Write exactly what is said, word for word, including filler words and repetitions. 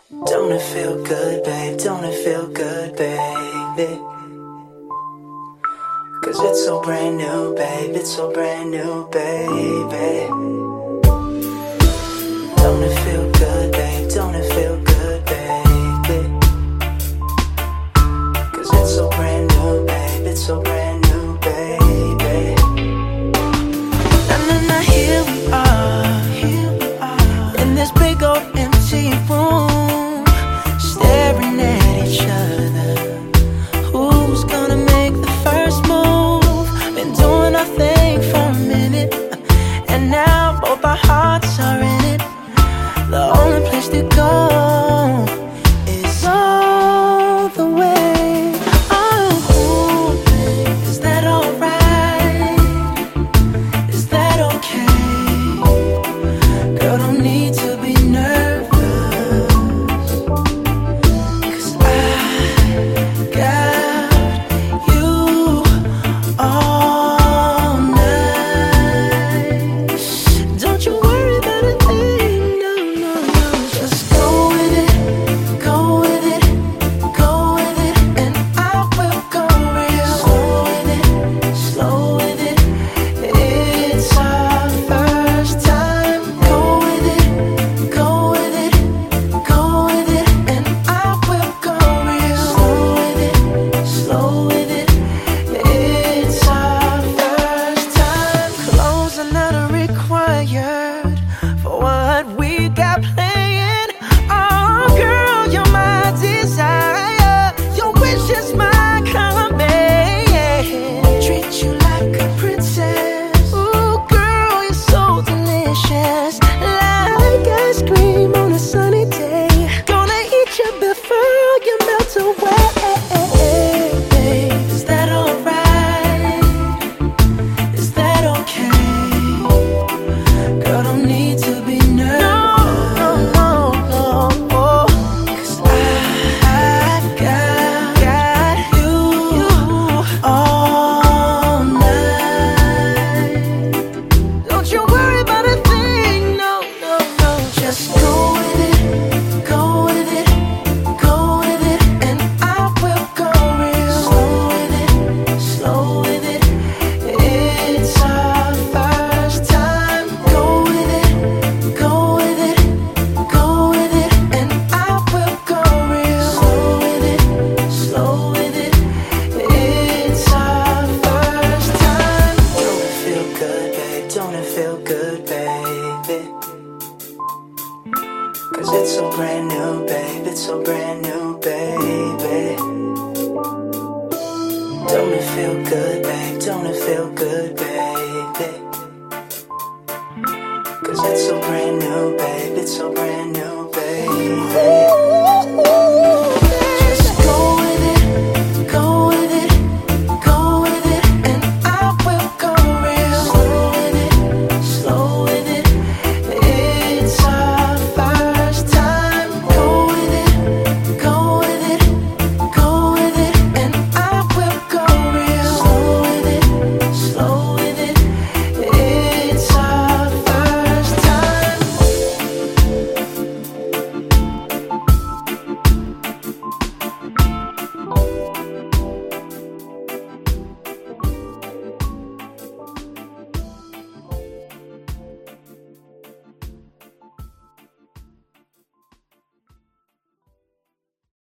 Don't it feel good, babe? Don't it feel good, baby? Cause it's so brand new, babe. It's so brand new, baby. Don't it feel good, babe? Don't it feel good, baby? Cause it's so brand new, babe. It's so brand new, baby. Na na na, here we are, here we are, in this big old empty room, staring at each other. Who's gonna make the first move? Been doing our thing for a minute, and now both our hearts are in it. The only place to go is all the way. Oh, is that alright? Is that okay? Girl, don't need to be nervous, cause I got you all night. Don't you worry about a thing, no, no, no. Just go with it, go with it, go with it, and I will go real slow with it, slow with it. It's our first time. Go with it, go with it, go with it, and I will go real slow with it, slow with it. It's our first time. Clothes are not required for what we got playing. Oh, girl, you're my desire. Your wish is my command. Treat you like a princess. Ooh, girl, you're so delicious. Like ice cream on a sunny day. Gonna eat you before you melt away. Is that alright? Is that okay? Girl, don't need to be nervous. No, no, no, no. Cause I got, got you all night. Don't you worry about a thing, no, no, no. Just go with it, go with it, go with it, and I will go real slow with it, slow with it. It's our first time. Go with it, go with it, go with it, and I will go real slow with it, slow with it. It's our first time. Don't it feel good, babe? Don't it feel good, baby? Cause it's so brand new, babe. It's so brand new, baby. Don't it feel good, babe? Don't it feel good, baby? Cause it's so brand new, babe. It's so